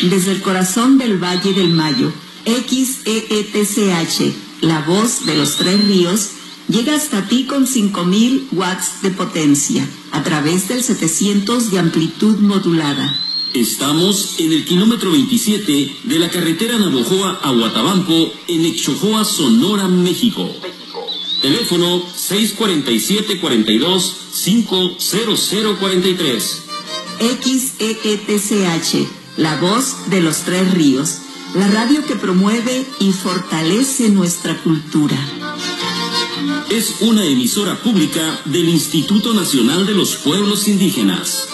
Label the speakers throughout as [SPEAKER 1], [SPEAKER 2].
[SPEAKER 1] Desde el corazón del Valle del Mayo, XEETCH, la voz de los Tres Ríos, llega hasta ti con 5000 watts de potencia, a través del 700 de amplitud modulada.
[SPEAKER 2] Estamos en el kilómetro 27 de la carretera Navojoa a Huatabampo, en Exojoa, Sonora, México. Teléfono 647-42-50043.
[SPEAKER 1] XEETCH, la voz de los Tres Ríos, la radio que promueve y fortalece nuestra cultura.
[SPEAKER 2] Es una emisora pública del Instituto Nacional de los Pueblos Indígenas.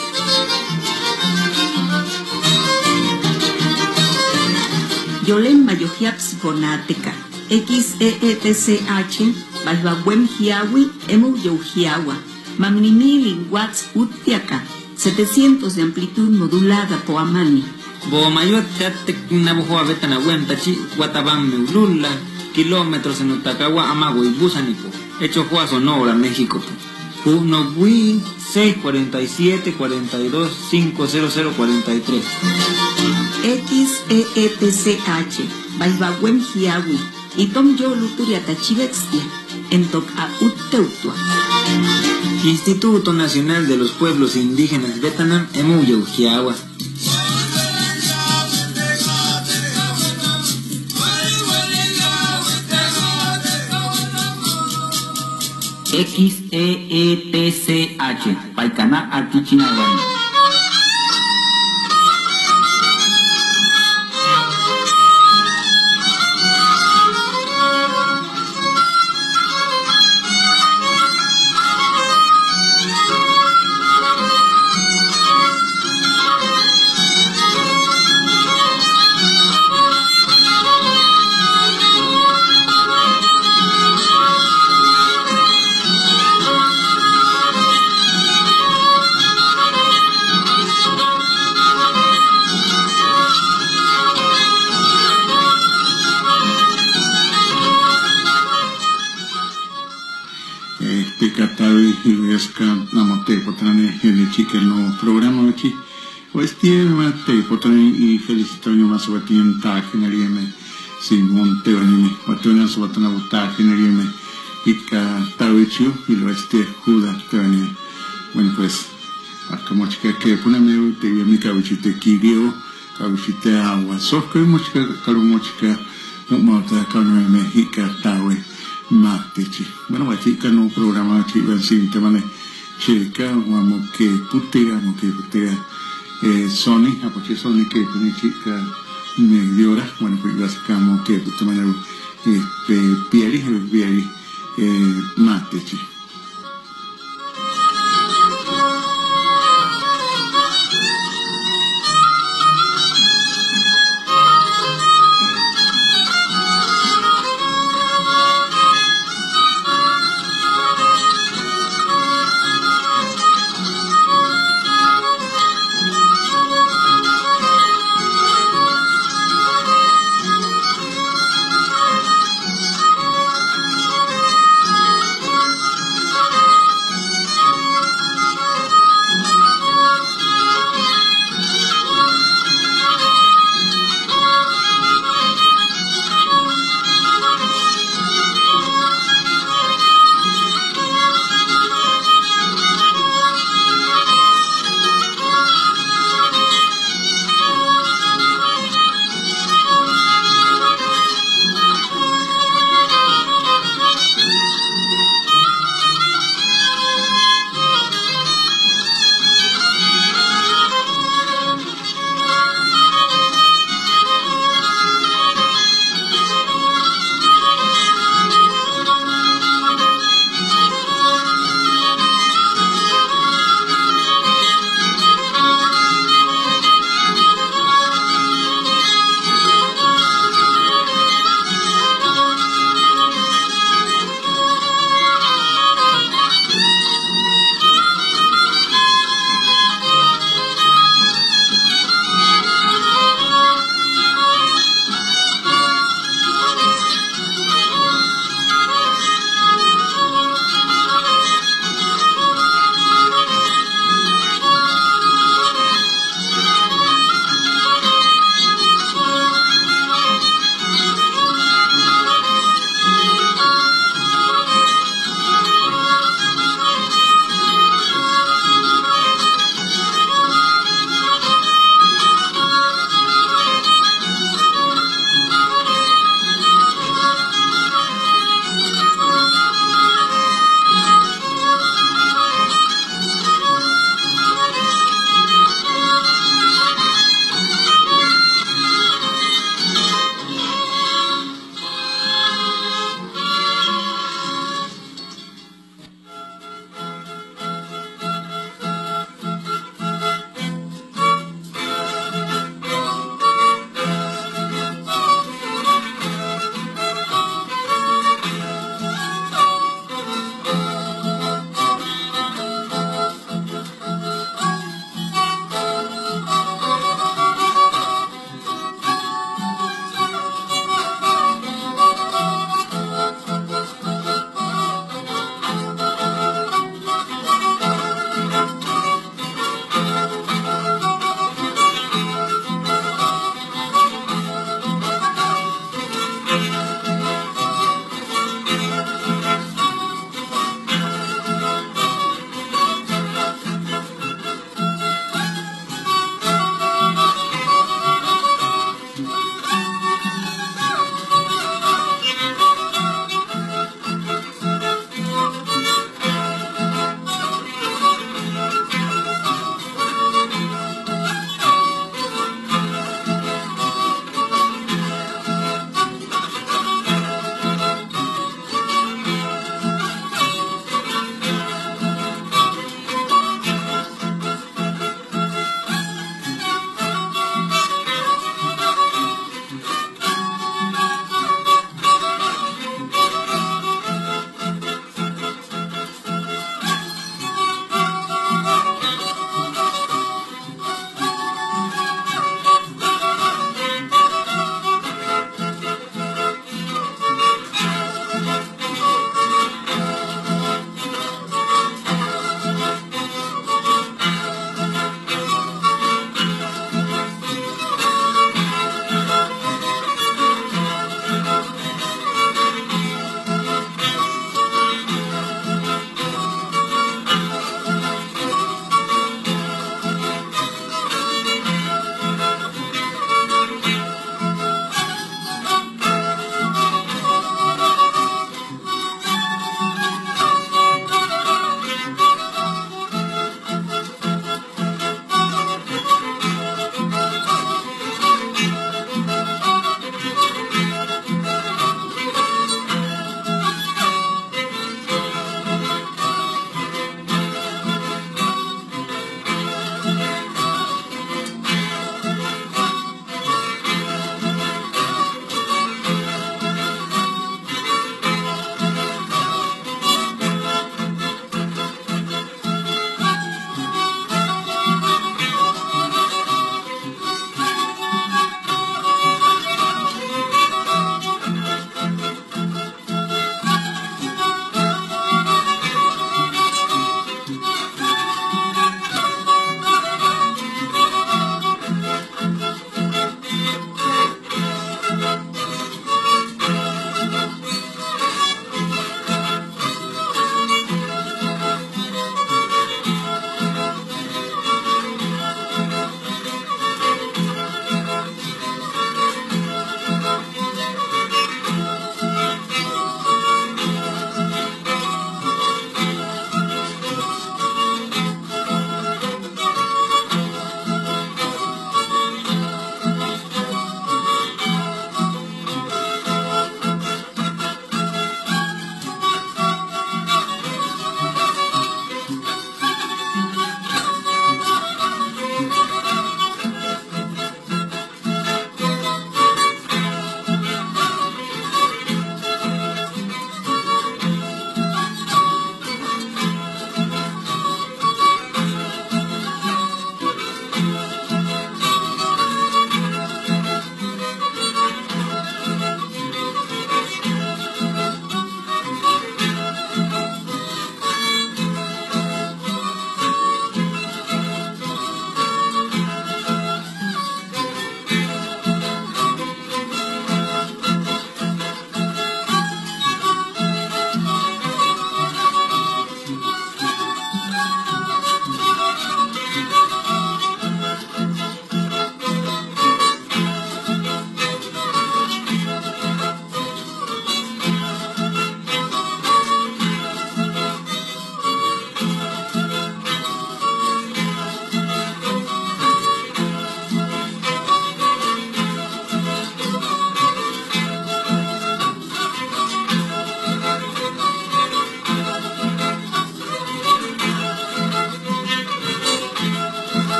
[SPEAKER 1] Yolen Mayojiaps Bonateca, XEETCH, Balbahuem Hiawi, Emu Yaujiagua, Mamnimilin Watts Utiaca, 700 de amplitud modulada Poamani.
[SPEAKER 3] Bomayot Teatek Navojoa Betanahuem Tachi, Guatabam Meulula, kilómetros en Utacagua, Amago y Busanipo, Exojoa, Sonora, México. Unogui 647-42-50043.
[SPEAKER 1] XEETCH, Balbahuem Hiawi, y Tom Yo Luturia Tachivextia, en Tocaut Teutua.
[SPEAKER 3] Instituto Nacional de los Pueblos Indígenas Betanam, Emu Yaujiagua.
[SPEAKER 4] XEETCH, Paikana Artichinagani.
[SPEAKER 5] El programa aquí pues tiene mate potane y felicitoño más batien ta generime sin monte anime batona sobatana buta generime itka tawichu y lo juda tane. Bueno, pues como chica que poneme te vi mi cabichite kirio cabichite agua soco y mochica calo mochica no mata calme mexica tawe matichi. Bueno, bachica no programa chica sin te mane chica vamos que putea Sony apoche Sony que pone chica media hora. Bueno, pues sacamos que puta manera pieri matichi.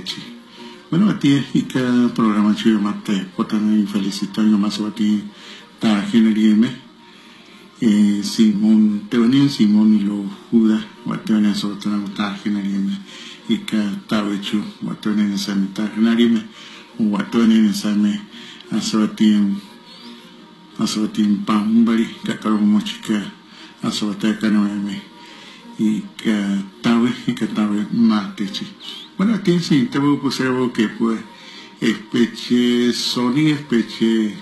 [SPEAKER 5] chi. Bueno, a ti y cada programa chido mate, potane y felicito yo más a ti, ta generieme, Simón, te venía Simón y lo Juda, o te venía sobre todo ta generieme, y cada tabechu, o te venía esa ta generieme, o te venía esa me, a sobatin pambari, kakaro mochika, a sobata canoeme, y que tabe mate chi. Bueno, aquí sí, te voy a poner algo que pues, especie Sony, especie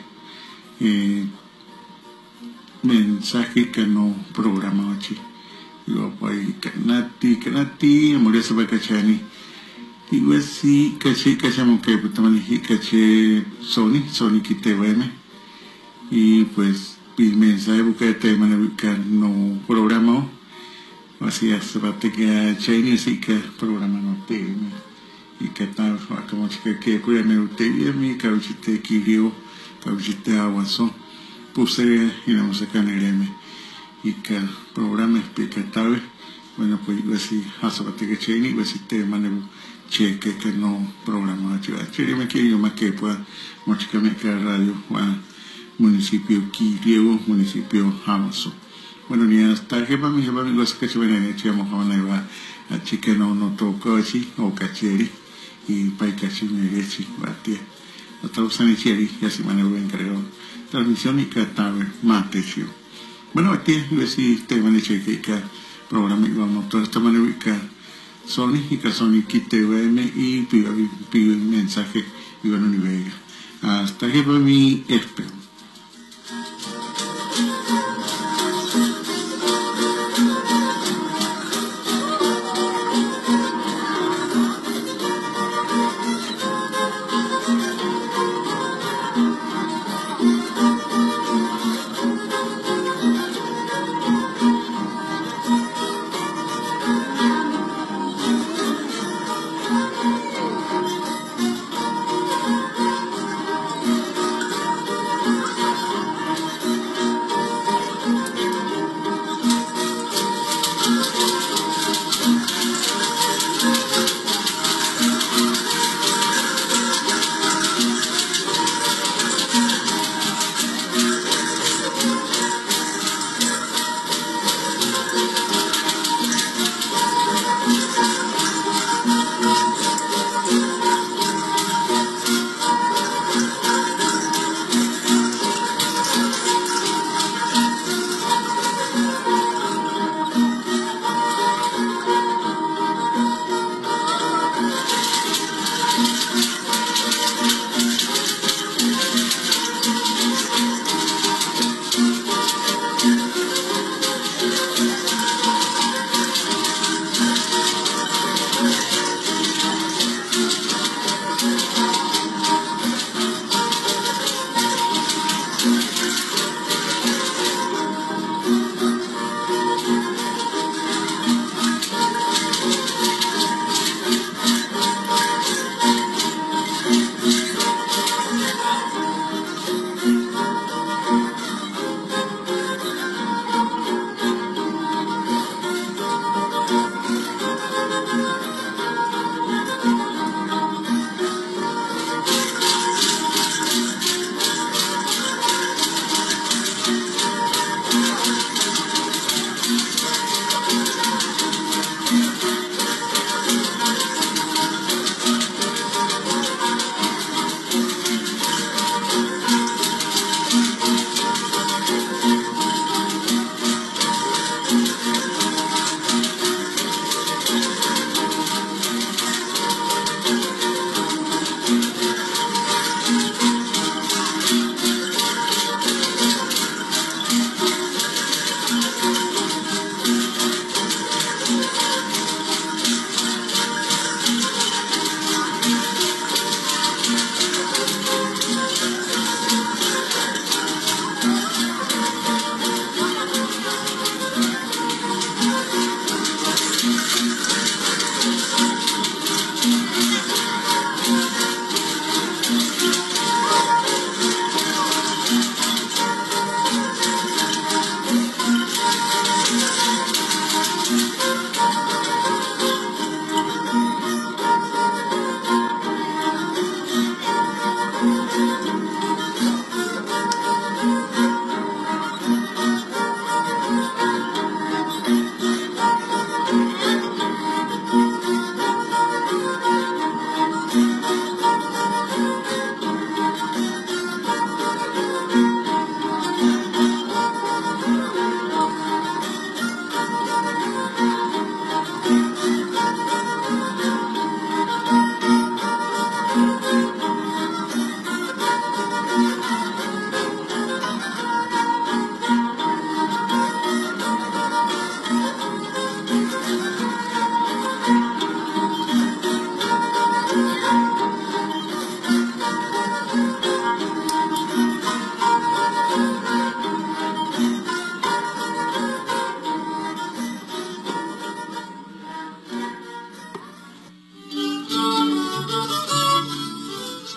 [SPEAKER 5] mensaje que no programa chi. Yo pues, kanati, amoría se va a cachani. Y pues sí, cachamos que pues también caché Sony que te veme. Y pues, el mensaje que te que no programa. Así es, seperti que Chinese que programa no tiene y que tal como que puede me utilizar mi cauchite kirio cauchite aguaso puse y la música nereme y que el programa explicatable bueno pues así seperti que Chinese pues te mando cheque que no programa chiva me quiero más que pueda música me que radio municipio Kirio municipio Aguaso. Bueno, ni hasta que para mí los que se ven en el chamo van a llevar a chique no toco así o cacheri y para casi me leche batia otra usan el cheri y así me lo encargado transmisión y catabe mate chido. Bueno, aquí yo sí te van a cheque que programa y vamos toda esta manera que Sony y que Sony quite VM y pido un mensaje y bueno ni vega hasta que para mí espero.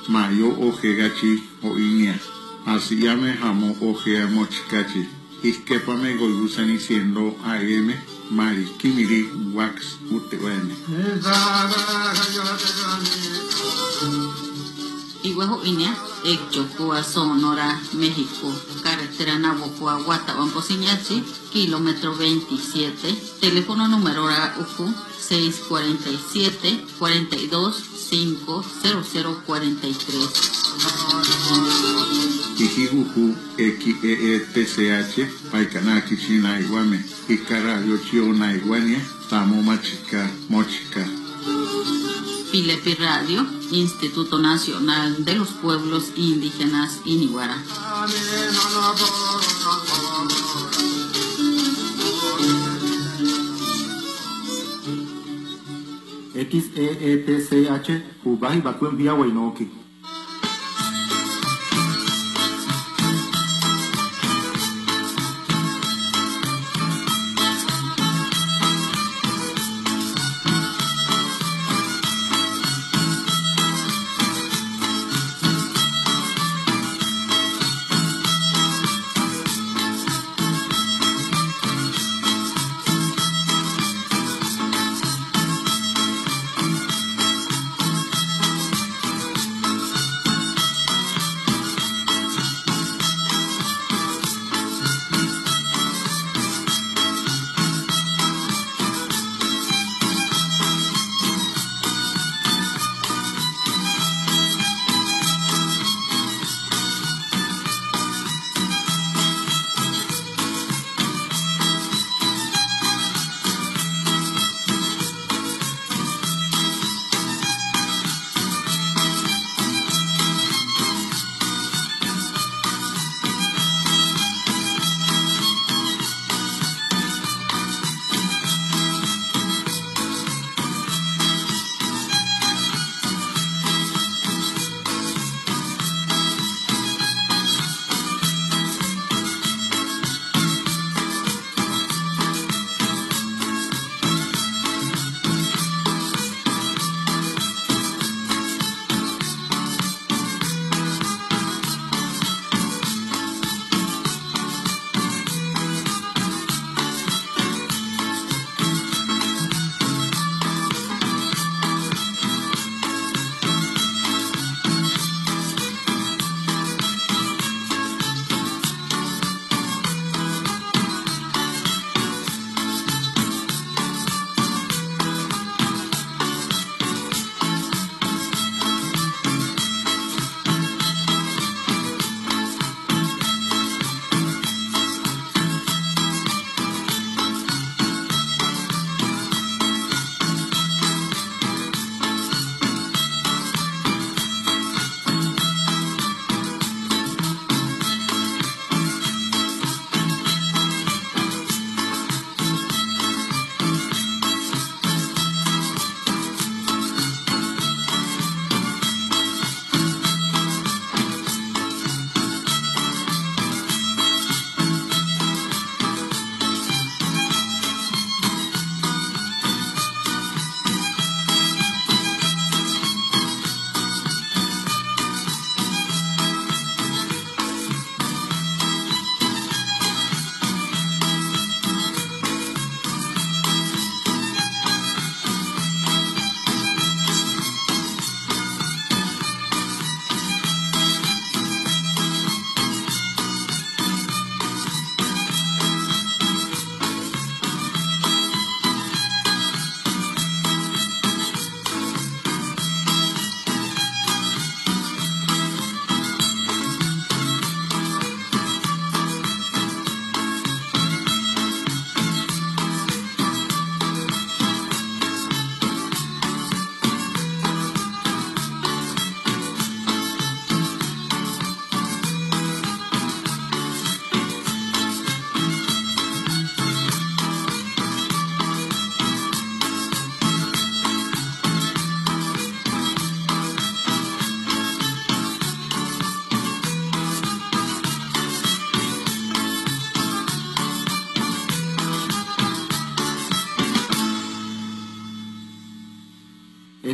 [SPEAKER 5] mayo ojegachi o inia. Así llame jamo ojea mochikachi. Isquépame goyusan diciendo AM, Mari, Kimiri, Wax, Utehuene.
[SPEAKER 1] Iguajo Inia, Exchocoa, Sonora, México, carretera Navojoa, Guatabampo, Siñachi, kilómetro 27, teléfono número UFU 647-42-50043.
[SPEAKER 5] Ijijuju, XEETCH, Paikanaki, Chinaiguame, Icarayo, Chionaiguania, Tamo Machica, Mochica.
[SPEAKER 1] Pilepi Radio, Instituto Nacional de los Pueblos Indígenas Iniguara.
[SPEAKER 6] XEETCH, Ubahi Bakuen Via Wainoki.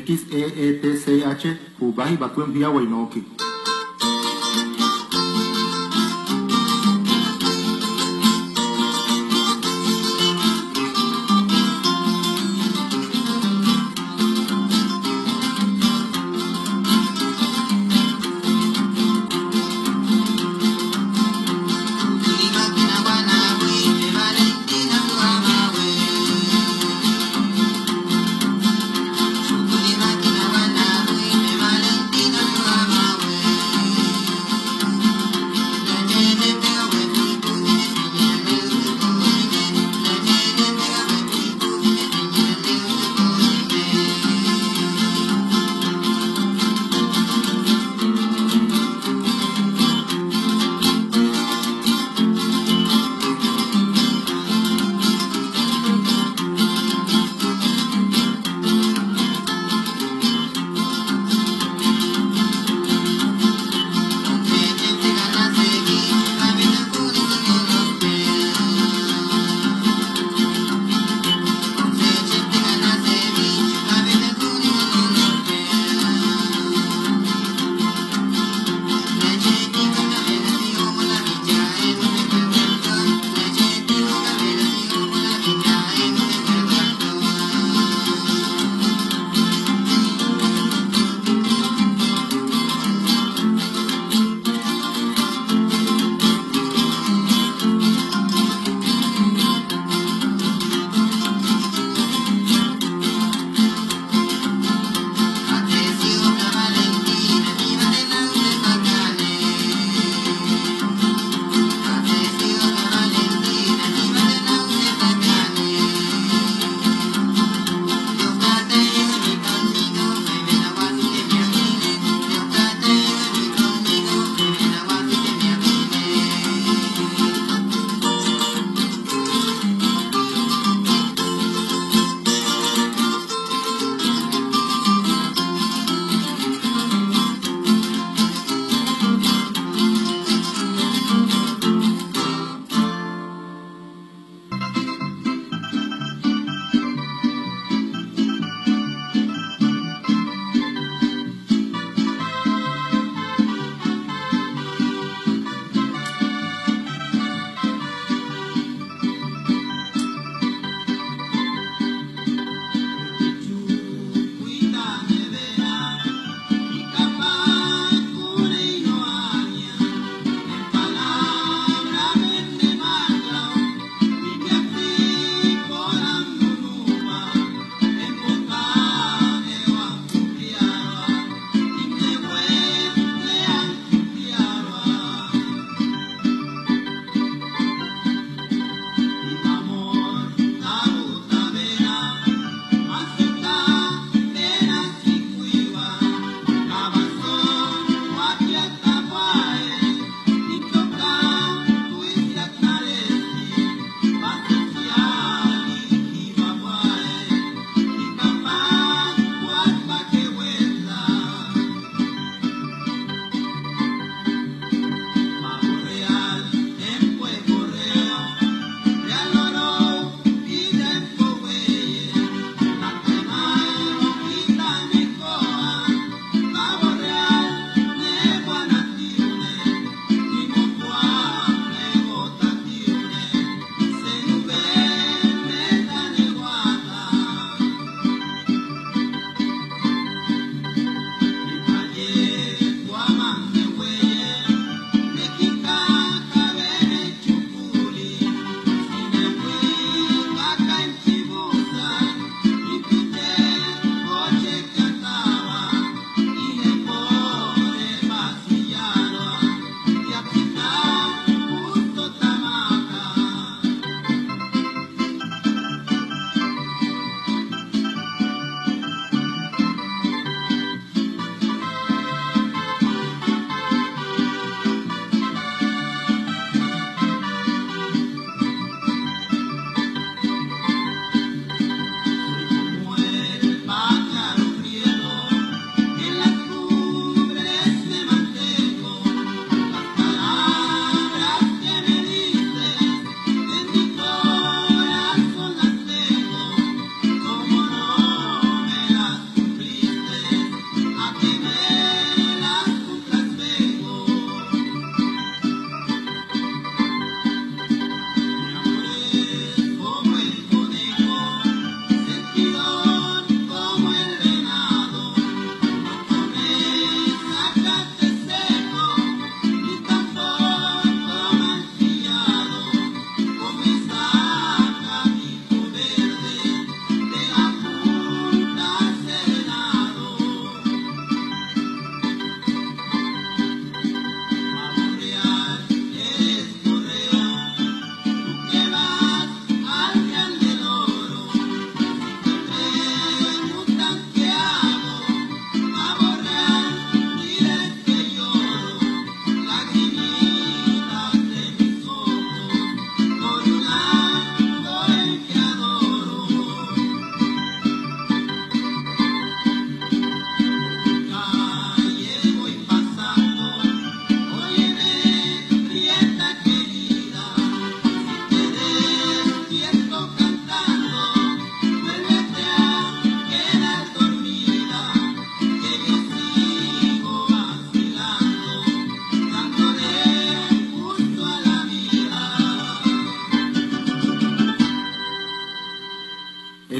[SPEAKER 6] XEETCH Ubahi Bakuen Via Wainoki.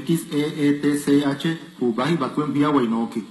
[SPEAKER 6] XEETCH Ubahi Bakuen Via Wainoki.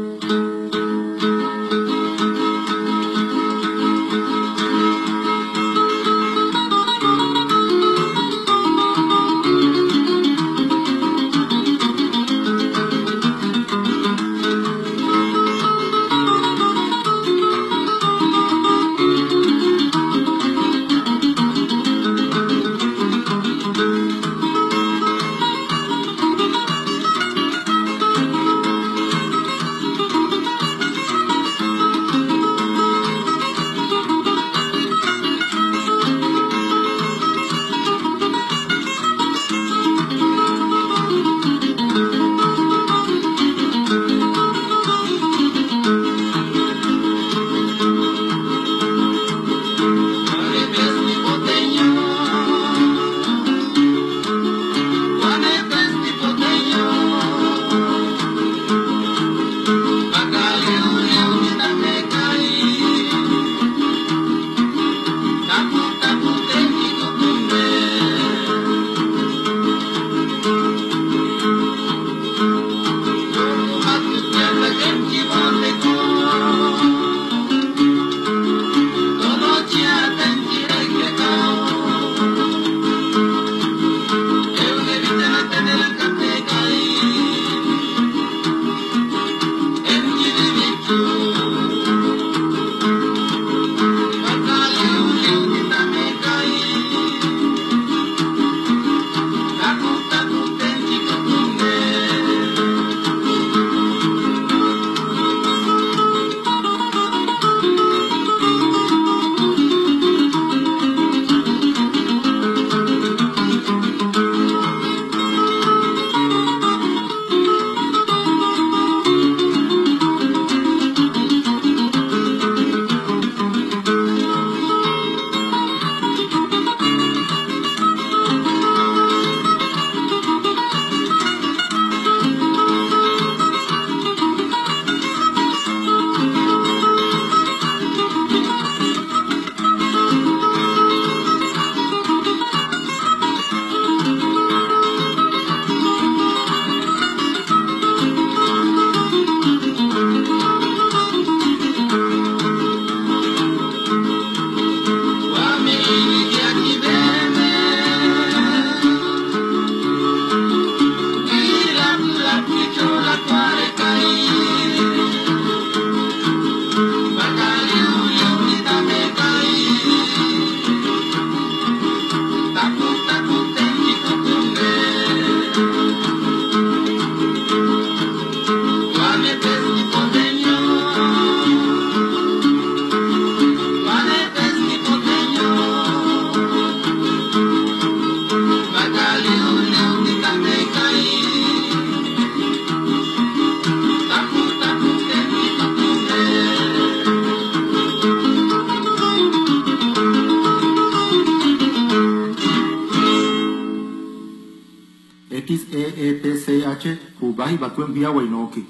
[SPEAKER 6] XEETCH Ubahi Bakuen Via Wainoki.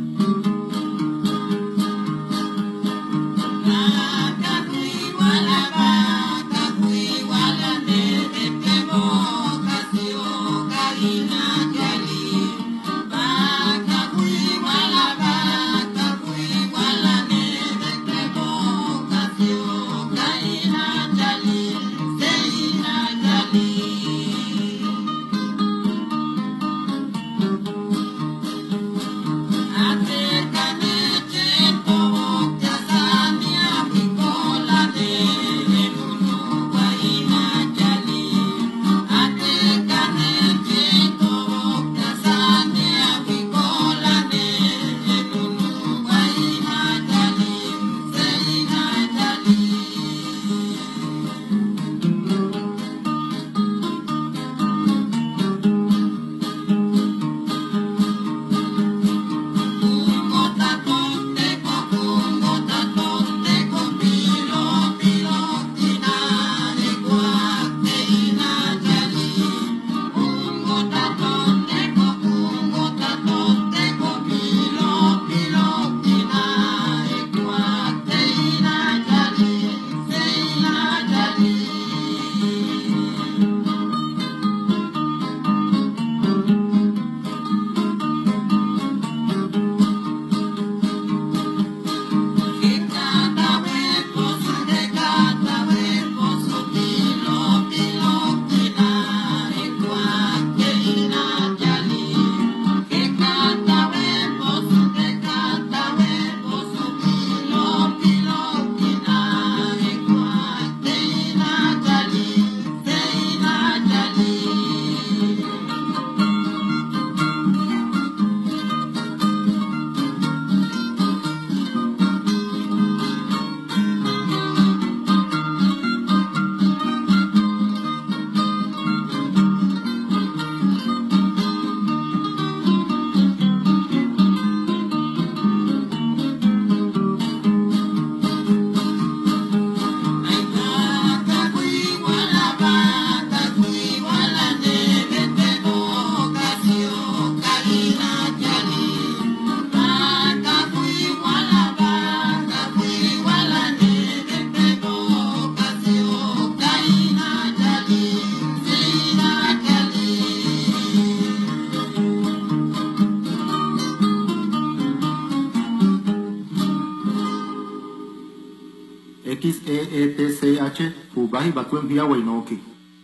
[SPEAKER 7] Wala
[SPEAKER 6] XEETCH Ubahi Batuen Via Wainoki.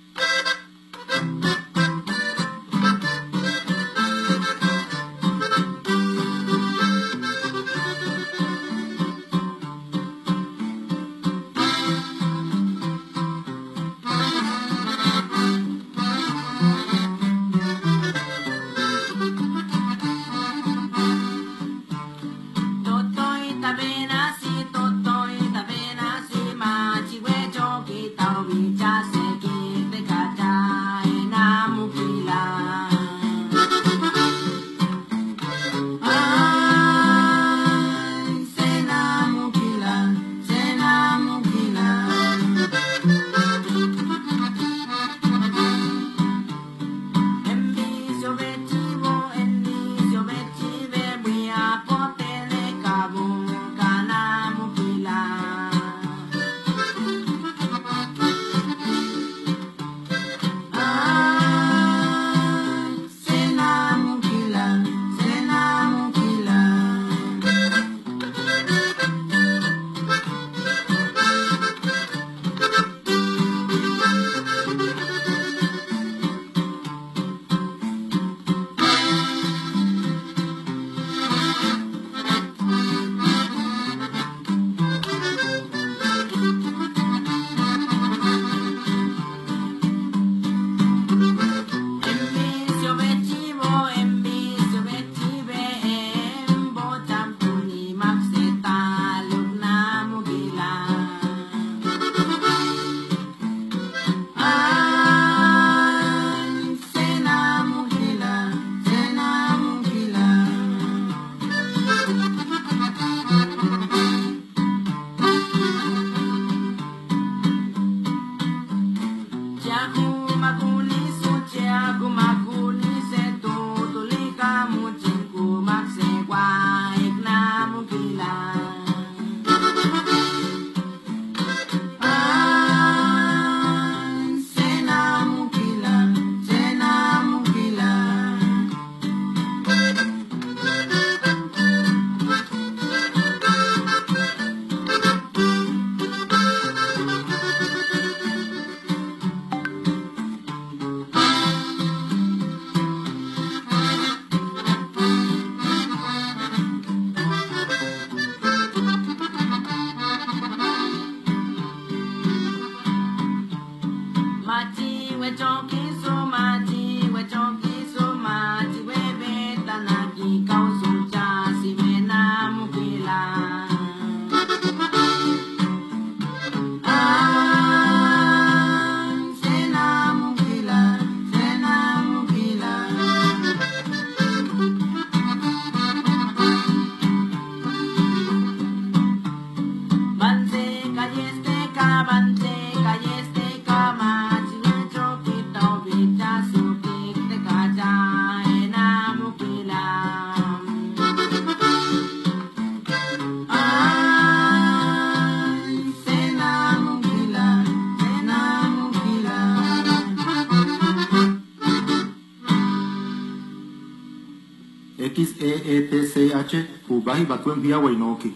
[SPEAKER 6] XEETCH Ubahi Batuen Via Wainoki.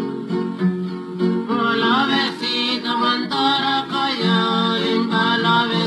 [SPEAKER 7] Polo vecino mandara callar, en la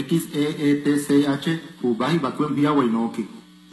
[SPEAKER 6] XEETCH, Ubahi Bakuen Via Wainoki.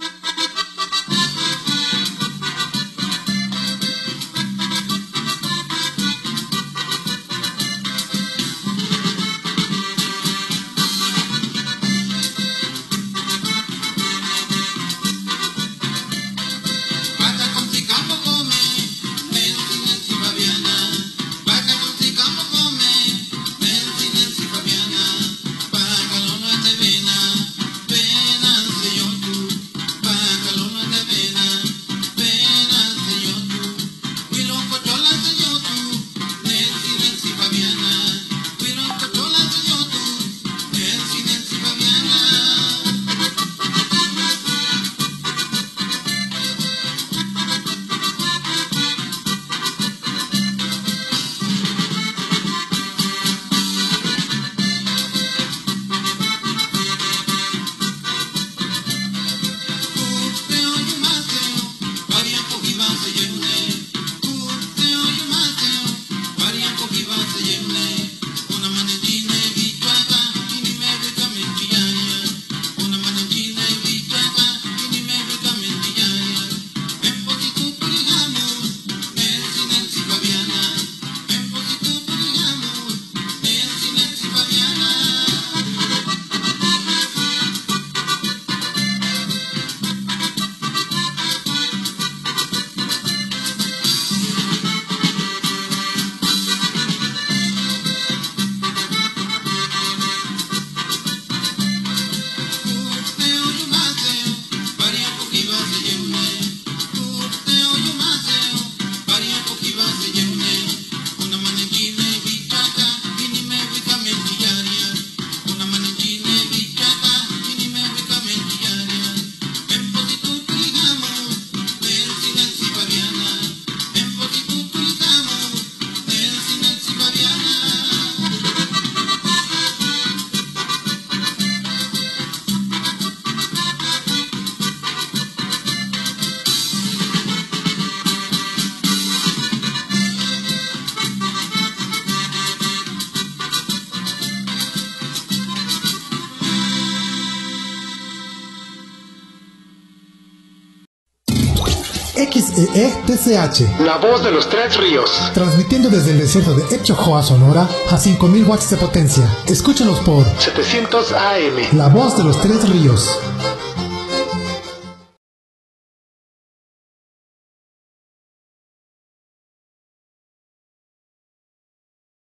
[SPEAKER 7] XEETCH,
[SPEAKER 8] la voz de los tres ríos,
[SPEAKER 7] transmitiendo desde el desierto de Exojoa, Sonora, a 5000 watts de potencia. Escúchanos por
[SPEAKER 8] 700 AM,
[SPEAKER 7] La Voz de los Tres Ríos.